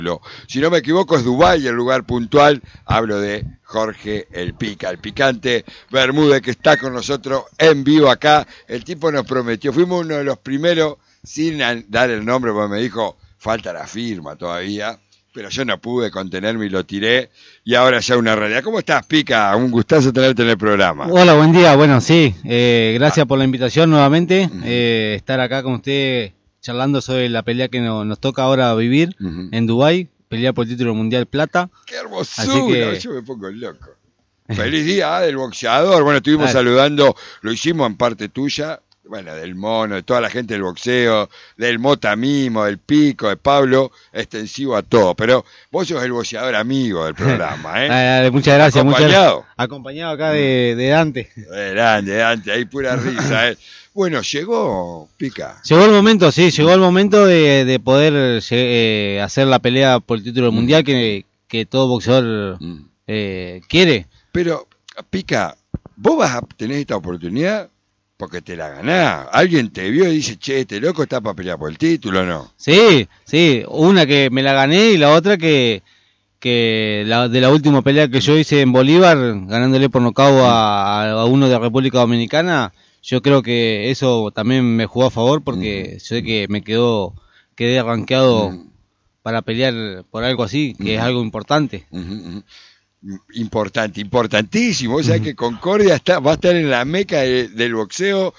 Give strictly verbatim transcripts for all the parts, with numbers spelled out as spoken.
Si no me equivoco es Dubái el lugar puntual. Hablo de Jorge el Pica, el picante Bermúdez, que está con nosotros en vivo acá. El tipo nos prometió, fuimos uno de los primeros, sin dar el nombre, porque me dijo, falta la firma todavía, pero yo no pude contenerme y lo tiré, y ahora ya una realidad. ¿Cómo estás, Pica? Un gustazo tenerte en el programa. Hola, buen día. Bueno, sí, eh, gracias ah. por la invitación nuevamente, uh-huh. eh, estar acá con usted charlando sobre la pelea que no, nos toca ahora vivir uh-huh. en Dubái, pelear por el título mundial plata. ¡Qué hermosura! Que... Yo me pongo loco. Feliz día ¿eh? del boxeador. Bueno, estuvimos Ay. saludando, lo hicimos en parte tuya, bueno, del Mono, de toda la gente del boxeo, del Mota mismo, del Pico, de Pablo, extensivo a todo. Pero vos sos el boxeador amigo del programa, ¿eh? Ay, muchas gracias. ¿Acompañado? Muchas... Acompañado acá de, de Dante. De Dante, de Dante, ahí pura risa, ¿eh? Bueno, llegó, Pica. Llegó el momento, sí, llegó el momento de, de poder eh, hacer la pelea por el título mm. mundial que, que todo boxeador mm. eh, quiere. Pero, Pica, vos vas a tener esta oportunidad porque te la ganás. Alguien te vio y dice, che, este loco está para pelear por el título, ¿no? Sí, sí, una que me la gané y la otra que, que la, de la última pelea que yo hice en Bolívar, ganándole por nocaut a, a uno de República Dominicana. Yo creo que eso también me jugó a favor porque uh-huh. sé que me quedó quedé arranqueado uh-huh. para pelear por algo así, que uh-huh. es algo importante. Uh-huh. Importante, importantísimo. O sea uh-huh. que Concordia está, va a estar en la meca de, del boxeo.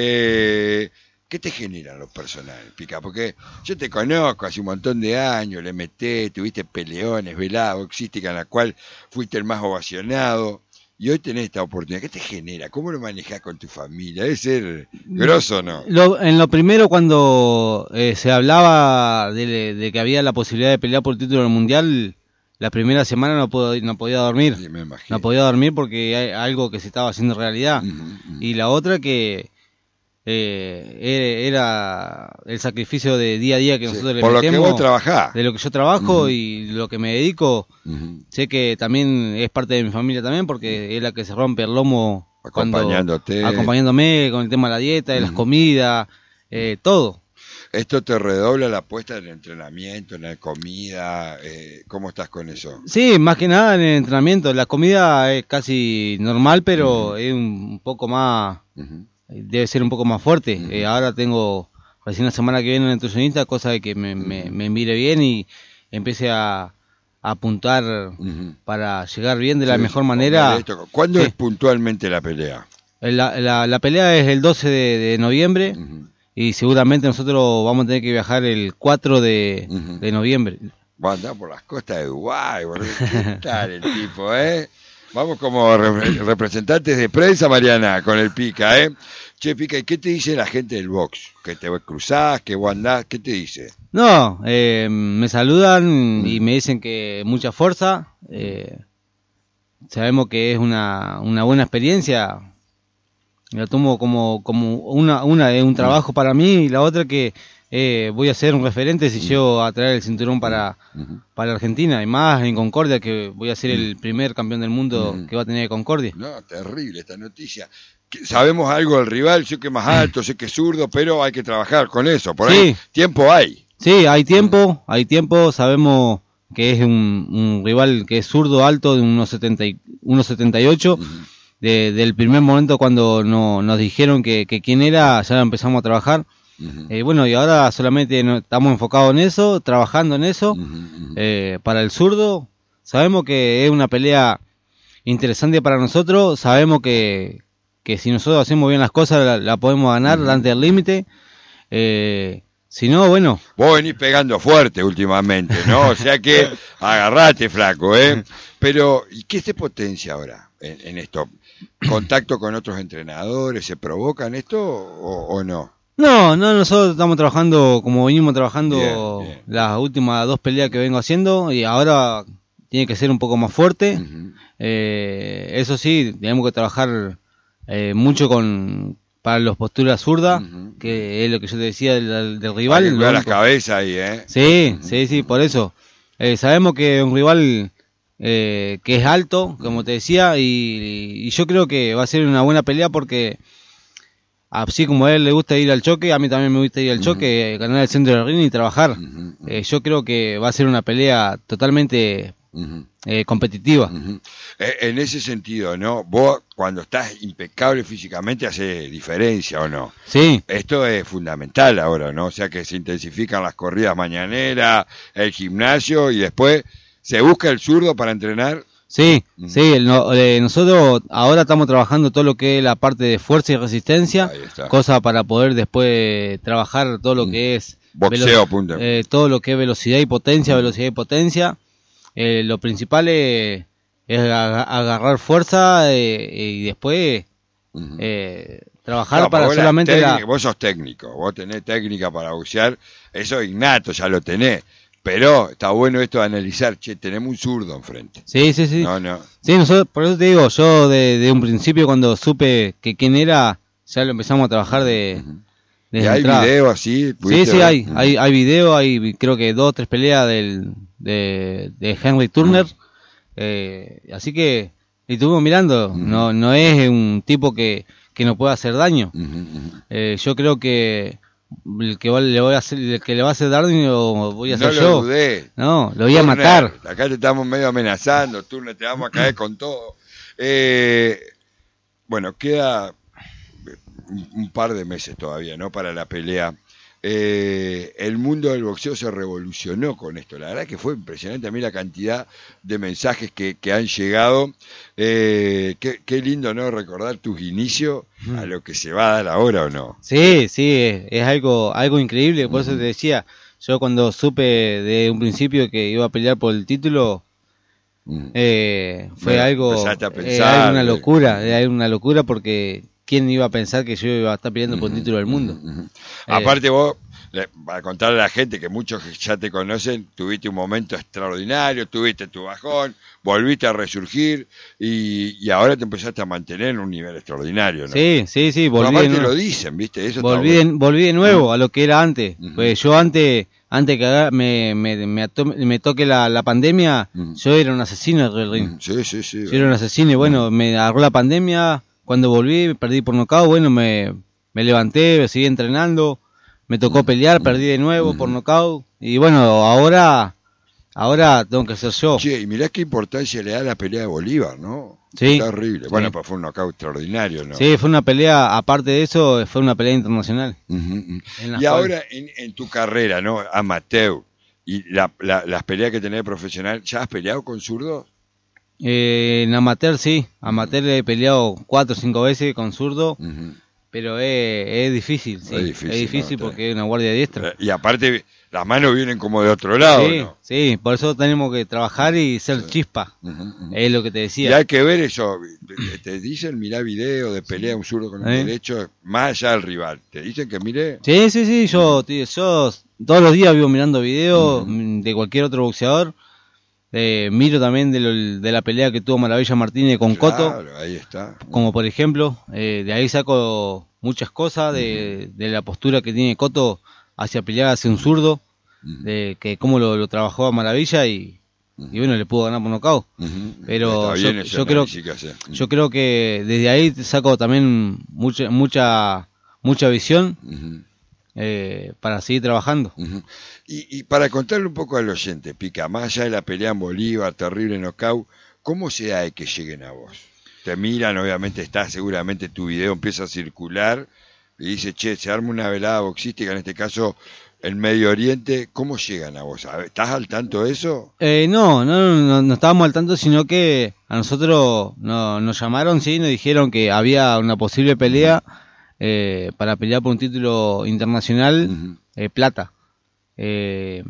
Eh, ¿Qué te genera lo personal, Pica? Porque yo te conozco hace un montón de años, le meté, tuviste peleones, velada boxística en la cual fuiste el más ovacionado. Y hoy tenés esta oportunidad. ¿Qué te genera? ¿Cómo lo manejás con tu familia? Debe ser grosso, ¿no? Lo, en lo primero, cuando eh, se hablaba de, de que había la posibilidad de pelear por el título del mundial, la primera semana no, puedo, no podía dormir. Sí, me imagino. No podía dormir porque hay algo que se estaba haciendo realidad. Uh-huh, uh-huh. Y la otra que eh, era el sacrificio de día a día que sí, nosotros le por metemos. Por lo que vos trabajás. De lo que yo trabajo uh-huh. y lo que me dedico. Uh-huh. Sé que también es parte de mi familia también porque uh-huh. es la que se rompe el lomo acompañándote cuando, acompañándome con el tema de la dieta, de uh-huh. las comidas, eh, todo. ¿Esto te redobla la apuesta en el entrenamiento, en la comida? Eh, ¿Cómo estás con eso? Sí, más que nada en el entrenamiento. La comida es casi normal, pero uh-huh. es un poco más, uh-huh. debe ser un poco más fuerte. Uh-huh. Eh, ahora tengo recién la semana que viene un nutricionista, cosa de que me, uh-huh. me, me mire bien y empiece a, a apuntar uh-huh. para llegar bien de la sí, mejor manera. ¿Cuándo sí. es puntualmente la pelea? La, la, la pelea es el doce de, de noviembre. Uh-huh. Y seguramente nosotros vamos a tener que viajar el cuatro de, uh-huh. de noviembre. Va a andar por las costas de Dubái, boludo. ¿Qué tal el tipo, eh? Vamos como re- representantes de prensa, Mariana, con el Pica, ¿eh? Che, Pica, ¿y qué te dice la gente del box? ¿Que te cruzás, que vos andás? ¿Qué te dice? No, eh, me saludan uh-huh. y me dicen que mucha fuerza. Eh, sabemos que es una, una buena experiencia. La tomo como como una una es un trabajo para mí y la otra que eh, voy a ser un referente si llego a traer el cinturón para uh-huh. para Argentina y más en Concordia, que voy a ser el primer campeón del mundo uh-huh. que va a tener Concordia. No, terrible esta noticia. Sabemos algo del rival, sé que es más alto, sé que es zurdo, pero hay que trabajar con eso. Por sí. ahí tiempo hay. Sí, hay tiempo, hay tiempo. Sabemos que es un, un rival que es zurdo, alto, de unos setenta y ocho. Uh-huh. De, del primer momento cuando no, nos dijeron que, que quién era, ya empezamos a trabajar. Uh-huh. Eh, bueno, y ahora solamente no, estamos enfocados en eso, trabajando en eso. Uh-huh. Eh, para el zurdo, sabemos que es una pelea interesante para nosotros. Sabemos que, que si nosotros hacemos bien las cosas, la, la podemos ganar uh-huh. delante del límite. Eh, si no, bueno. Vos venís pegando fuerte últimamente, ¿no? O sea que agarrate, flaco, ¿eh? Pero, ¿y qué se potencia ahora en, en esto? ¿Contacto con otros entrenadores? ¿Se provocan esto o, o no? No, no, nosotros estamos trabajando como venimos trabajando bien, bien. Las últimas dos peleas que vengo haciendo y ahora tiene que ser un poco más fuerte. Uh-huh. Eh, eso sí, tenemos que trabajar eh, mucho con para las posturas zurdas, uh-huh. que es lo que yo te decía del, del rival. Hay que cuidar las cabezas ahí, ¿eh? Sí, uh-huh. sí, sí, por eso. Eh, sabemos que un rival eh, que es alto, como te decía, y, y yo creo que va a ser una buena pelea porque así como a él le gusta ir al choque, a mí también me gusta ir al Ujú. choque, ganar el centro del ring y trabajar. Ujú, ujú, Eh, yo creo que va a ser una pelea totalmente ujú, eh, competitiva. ujú. Eh, En ese sentido, ¿no? Vos cuando estás impecable físicamente hace diferencia o no. Sí, Esto es fundamental ahora, ¿no? O sea que se intensifican las corridas mañaneras, el gimnasio y después se busca el zurdo para entrenar. sí, Ujú. sí. el no- eh, nosotros ahora estamos trabajando todo lo que es la parte de fuerza y resistencia, Ahí está. cosa para poder después trabajar todo lo Mm. que es Boxeo, velo- punto. eh, todo lo que es velocidad y potencia, Mm. velocidad y potencia. Eh, lo principal es, es aga- agarrar fuerza eh, y después Ujú. eh, trabajar No, para vos, la solamente la... técnica- vos sos técnico, vos tenés técnica para boxear, eso es innato, ya lo tenés. Pero está bueno esto de analizar, che, tenemos un zurdo enfrente. Sí, sí, sí. No, no. Sí, nosotros, por eso te digo, yo de, de un principio cuando supe que quién era, ya lo empezamos a trabajar de... Ujú. desde ¿Y hay entrada. video así? Sí, ¿Pudiste sí, ver? hay, Ujú. hay, hay video, hay creo que dos, tres peleas del, de, de Henry Turner, eh, así que y estuvimos mirando, Ujú. no, no es un tipo que, que nos pueda hacer daño. Ujú, ujú. Eh, yo creo que el que va- le voy a hacer, el que le va a hacer daño voy a No hacer lo yo. dudé. No, lo voy a Turner, matar. Acá te estamos medio amenazando, Turner, te vamos a caer con todo. Eh, bueno, queda un, un par de meses todavía, ¿no? Para la pelea. Eh, el mundo del boxeo se revolucionó con esto. La verdad que fue impresionante a mí la cantidad de mensajes que, que han llegado. Eh, qué, qué lindo, ¿no? Recordar tus inicios a lo que se va a dar ahora o no. Sí, sí, es, es algo, algo increíble, por eso Ujú. te decía, yo cuando supe de un principio que iba a pelear por el título, Mm. eh, fue Bueno, algo, empezaste a eh, pensar, algo una eh. locura, era una locura porque quién iba a pensar que yo iba a estar peleando por el Ujú, título del mundo. ujú, ujú. Eh, Aparte vos, le- para contarle a la gente que muchos que ya te conocen, tuviste un momento extraordinario, tuviste tu bajón, volviste a resurgir y, y ahora te empezaste a mantener en un nivel extraordinario, ¿no? Sí, sí, sí, Pero volví, aparte de nuevo, lo dicen, ¿viste? Eso volví, está de, bueno. volví de nuevo a lo que era antes. Ujú. Pues yo antes, antes que haga- me, me, me, ato- me toque la, la pandemia, Ujú. yo era un asesino del ring. Mm, Sí, sí, sí. Yo era un asesino y bueno, me agarró la pandemia, cuando volví perdí por nocaut, bueno, me, me levanté, seguí entrenando, me tocó pelear, perdí de nuevo por nocaut y bueno, ahora ahora tengo que ser yo. Che, y mirá qué importancia le da la pelea de Bolívar, ¿no? Sí. Terrible. Bueno, Sí. pues fue un knockout extraordinario, ¿no? Sí, fue una pelea, aparte de eso, fue una pelea internacional. Ujú, ujú. En la Y cual- ahora en, en tu carrera, ¿no? Amateur y la, la- las peleas que tenés de profesional, ¿ya has peleado con zurdos? Eh, en amateur sí, amateur he peleado cuatro o cinco veces con zurdo, Ujú. pero es, es difícil, sí, Es es difícil, difícil, ¿no? porque es una guardia diestra. Eh, Y aparte, las manos vienen como de otro lado, Sí, ¿no? sí, por eso tenemos que trabajar y ser Sí. chispa, Ujú, ujú. es lo que te Y decía. hay que ver eso. Te, te dicen, mirá video de pelea un zurdo con un ¿Eh? derecho, más allá del rival. Te dicen que mire. Sí, sí, sí, yo, tío, yo todos los días vivo mirando videos Ujú. mm, de cualquier otro boxeador. Eh, miro también de, lo- de la pelea que tuvo Maravilla Martínez con Cotto, Claro, ahí está. como por ejemplo, eh, de ahí saco muchas cosas de, de la postura que tiene Cotto hacia pelear hacia un zurdo, Ujú, de que cómo lo, lo trabajó a Maravilla y, y bueno, le pudo ganar por nocaut. ujú. Pero Está yo, bien ese yo creo, análisis que hace. yo creo que desde ahí saco también mucha, mucha, mucha visión Ujú. eh, para seguir trabajando. Ujú. Y, y para contarle un poco al oyente, Pica, más allá de la pelea en Bolívar, terrible knockout, ¿cómo se da de que lleguen a vos? Te miran, obviamente está seguramente tu video empieza a circular y dice, che, se arma una velada boxística, en este caso en Medio Oriente, ¿cómo llegan a vos? A ver, ¿estás al tanto de eso? Eh, no, no, no, no estábamos al tanto, sino que a nosotros no, nos llamaron, sí, nos dijeron que había una posible pelea eh, para pelear por un título internacional, Ujú. eh, plata. Eh,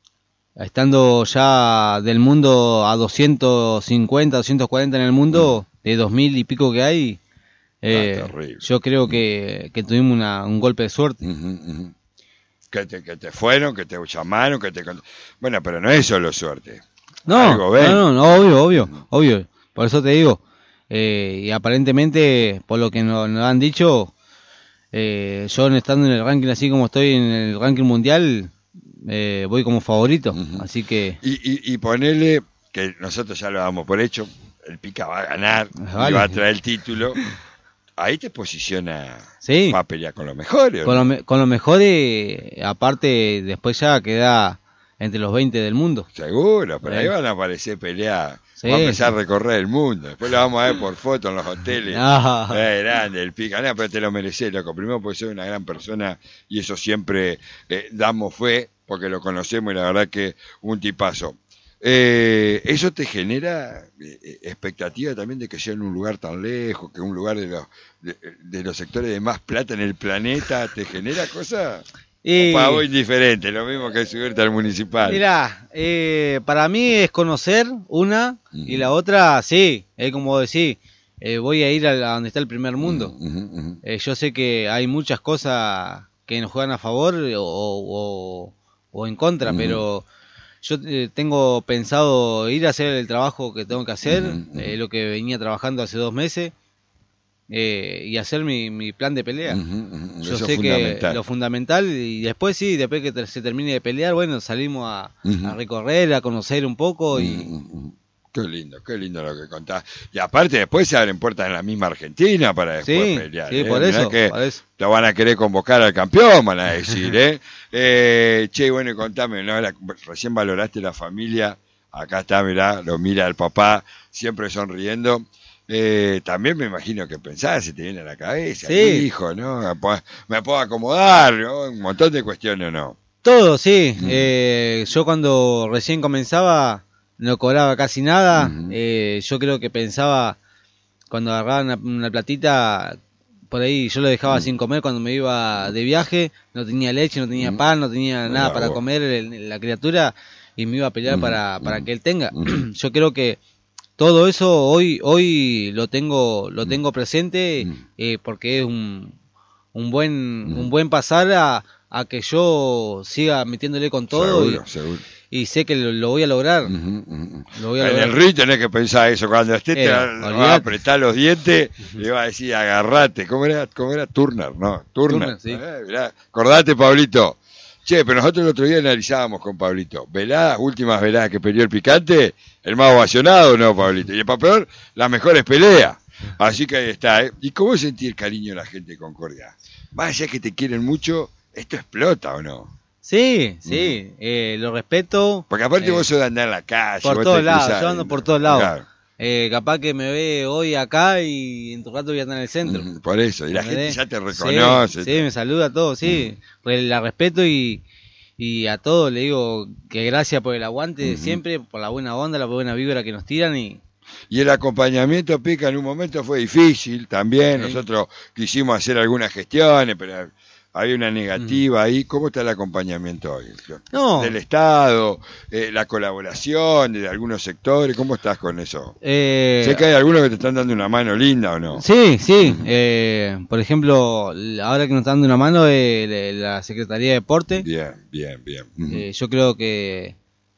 estando ya del mundo a doscientos cincuenta, doscientos cuarenta en el mundo, de dos mil y pico que hay, eh, Ah, terrible. yo creo que, que tuvimos una, un golpe de suerte. Ujú, ujú. Que te, que te fueron, que te llamaron, que te... cont- Bueno, pero no es solo suerte. No, Algo ven. no, no, no, obvio, obvio, obvio. Por eso te digo. Eh, y aparentemente, por lo que nos, nos han dicho, eh, yo estando en el ranking así como estoy en el ranking mundial, eh, voy como favorito. Ujú. Así que, Y, y, y ponele que nosotros ya lo damos por hecho, el Pica va a ganar y Vale. va a traer el título. ahí te posiciona sí. va a pelear con los mejores. Con, ¿no? lo me, con los mejores, aparte, después ya queda entre los veinte del mundo. Seguro, pero sí. ahí van a aparecer peleas. Sí, va a empezar sí. a recorrer el mundo. Después lo vamos a ver por foto en los hoteles. No. Eh, grande, el pica. No, pero te lo mereces, loco. Primero porque soy una gran persona y eso siempre eh, damos fe porque lo conocemos y la verdad que un tipazo. Eh, ¿Eso te genera eh, expectativa también de que sea en un lugar tan lejos, que un lugar de los, de, de los sectores de más plata en el planeta? ¿Te genera cosas? Y... O para vos indiferente, lo mismo que subirte al municipal. Mirá, eh, para mí es conocer una uh-huh. y la otra, sí, es como decir, eh, voy a ir a, a donde está el primer mundo. Uh-huh, uh-huh. Eh, yo sé que hay muchas cosas que nos juegan a favor o, o, o en contra, uh-huh. pero yo eh, tengo pensado ir a hacer el trabajo que tengo que hacer, uh-huh. eh, lo que venía trabajando hace dos meses. Eh, y hacer mi, mi plan de pelea. Uh-huh, uh-huh. Yo Eso sé que lo fundamental, y después sí, después que te, se termine de pelear, bueno, salimos a, uh-huh. a recorrer, a conocer un poco y... Uh-huh. Qué lindo, qué lindo lo que contás. Y aparte después se abren puertas en la misma Argentina para después sí, pelear. Sí, ¿eh? por eso, que por eso. Te van a querer convocar al campeón, van a decir, ¿eh? eh che, bueno, contame, ¿no? La, recién valoraste la familia, acá está, mirá, lo mira el papá, siempre sonriendo. Eh, también me imagino que pensás, se te viene a la cabeza, sí. hijo, ¿no? Me puedo acomodar, ¿no? Un montón de cuestiones, ¿no? Todo, sí. Mm. Eh, yo cuando recién comenzaba no cobraba casi nada. Mm-hmm. Eh, yo creo que pensaba, cuando agarraba una, una platita, por ahí yo lo dejaba mm. sin comer cuando me iba de viaje, no tenía leche, no tenía mm. pan, no tenía Mira, nada para vos. comer el, la criatura y me iba a pelear mm. para, para que él tenga. Mm. Yo creo que todo eso hoy hoy lo tengo lo tengo presente eh, porque es un un buen un buen pasar a, a que yo siga metiéndole con todo seguro, y, seguro. y sé que lo, lo voy a lograr. Uh-huh, uh-huh. Lo voy a en lograr. el ring tenés que pensar eso, cuando estés eh, te va a apretar los dientes uh-huh. le va a decir agarrate, ¿cómo era? ¿Cómo era? Turner, ¿no? Turner, Turner sí. eh, mirá. Acordate, Pablito. Che, pero nosotros el otro día analizábamos con Pablito. Veladas, últimas veladas que peleó el Picante, el más ovacionado, ¿no, Pablito? Y para peor, las mejores peleas. Así que ahí está, ¿eh? ¿Y cómo sentí el cariño de la gente de Concordia? Más allá que te quieren mucho, ¿esto explota o no? Sí, sí, uh-huh. eh, lo respeto. Porque aparte eh, vos sos de andar en la calle. Por todos lados, yo ando por todos lados. Claro. Eh, capaz que me ve hoy acá y en tu rato voy a estar en el centro. Uh-huh. Por eso, y la gente ya te reconoce. Sí, sí, me saluda a todos, sí. Uh-huh. La respeto y... Y a todos le digo que gracias por el aguante uh-huh. siempre, por la buena onda, la buena vibra que nos tiran. Y y el acompañamiento, Pica, en un momento fue difícil también. Sí. Nosotros quisimos hacer algunas gestiones, pero había una negativa uh-huh. ahí. ¿Cómo está el acompañamiento hoy? No. Del Estado, eh, la colaboración de algunos sectores, ¿cómo estás con eso? Eh, sé que hay algunos que te están dando una mano linda, ¿o no? Sí, sí. Uh-huh. Eh, por ejemplo, ahora que nos están dando una mano eh, la Secretaría de Deporte. Bien, bien, bien. Uh-huh. Eh, yo creo que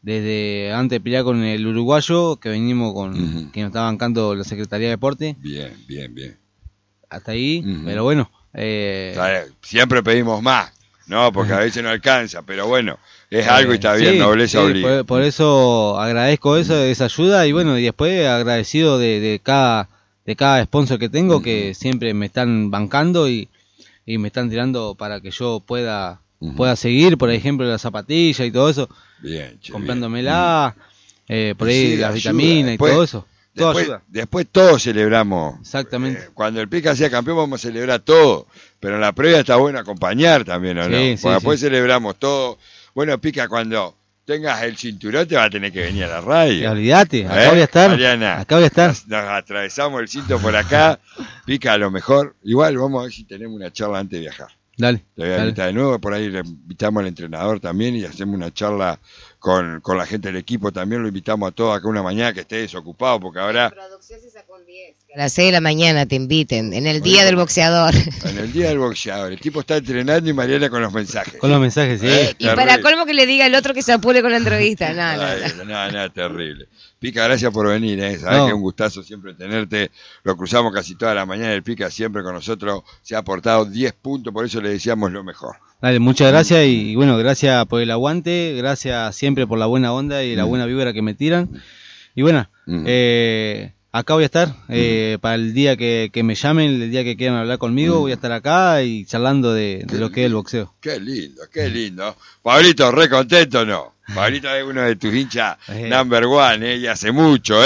desde antes de pelear con el uruguayo, que venimos con, uh-huh. que nos está bancando la Secretaría de Deporte. Bien, bien, bien. Hasta ahí, uh-huh. pero bueno. Eh... O sea, siempre pedimos más, ¿no? Porque a veces no alcanza, pero bueno, es eh, algo y está bien, sí, nobleza sí, obliga. Por, por eso agradezco eso, esa ayuda y bueno, y después agradecido de, de cada de cada sponsor que tengo uh-huh. que siempre me están bancando y, y me están tirando para que yo pueda uh-huh. pueda seguir, por ejemplo, la zapatilla y todo eso. Bien, che, comprándomela, bien. Eh, por ahí sí, las ayuda. vitaminas Después, y todo eso. Todo después, ayuda. Después todos celebramos. Exactamente. Eh, cuando el Pica sea campeón vamos a celebrar todo. Pero en la previa está bueno acompañar también, ¿o sí, no? Sí, Porque después sí. celebramos todo. Bueno, Pica, cuando tengas el cinturón te va a tener que venir a la radio. Olvídate, acá ¿Eh? voy a estar. Mariana, acá voy a estar. Nos, nos atravesamos el cinto por acá. Pica, a lo mejor. Igual vamos a ver si tenemos una charla antes de viajar. Dale. Te voy a invitar de nuevo, por ahí le invitamos al entrenador también y hacemos una charla con, con la gente del equipo también, lo invitamos a todos acá una mañana que esté desocupado, porque ahora... Producción se sacó un diez. A las seis de la mañana te inviten, en el día del boxeador. En el día del boxeador, el tipo está entrenando y Mariana con los mensajes. Con los mensajes, sí. Eh, y para colmo que le diga el otro que se apure con la entrevista, nada, Ay, no, no, no, terrible. Pica, gracias por venir, ¿eh? Sabes no. que es un gustazo siempre tenerte, lo cruzamos casi toda la mañana, el Pica siempre con nosotros se ha aportado diez puntos, por eso le decíamos lo mejor. Dale, muchas gracias y, y bueno, gracias por el aguante, gracias siempre por la buena onda y la buena vibra que me tiran. Y bueno, uh-huh. eh, Acá voy a estar, eh, para el día que, que me llamen, el día que quieran hablar conmigo, voy a estar acá y charlando de, de lo que es el boxeo. Qué lindo, qué lindo. Pablito, re contento, ¿no? Pablito es uno de tus hinchas Eh. number one, ¿eh? Y hace mucho, ¿eh?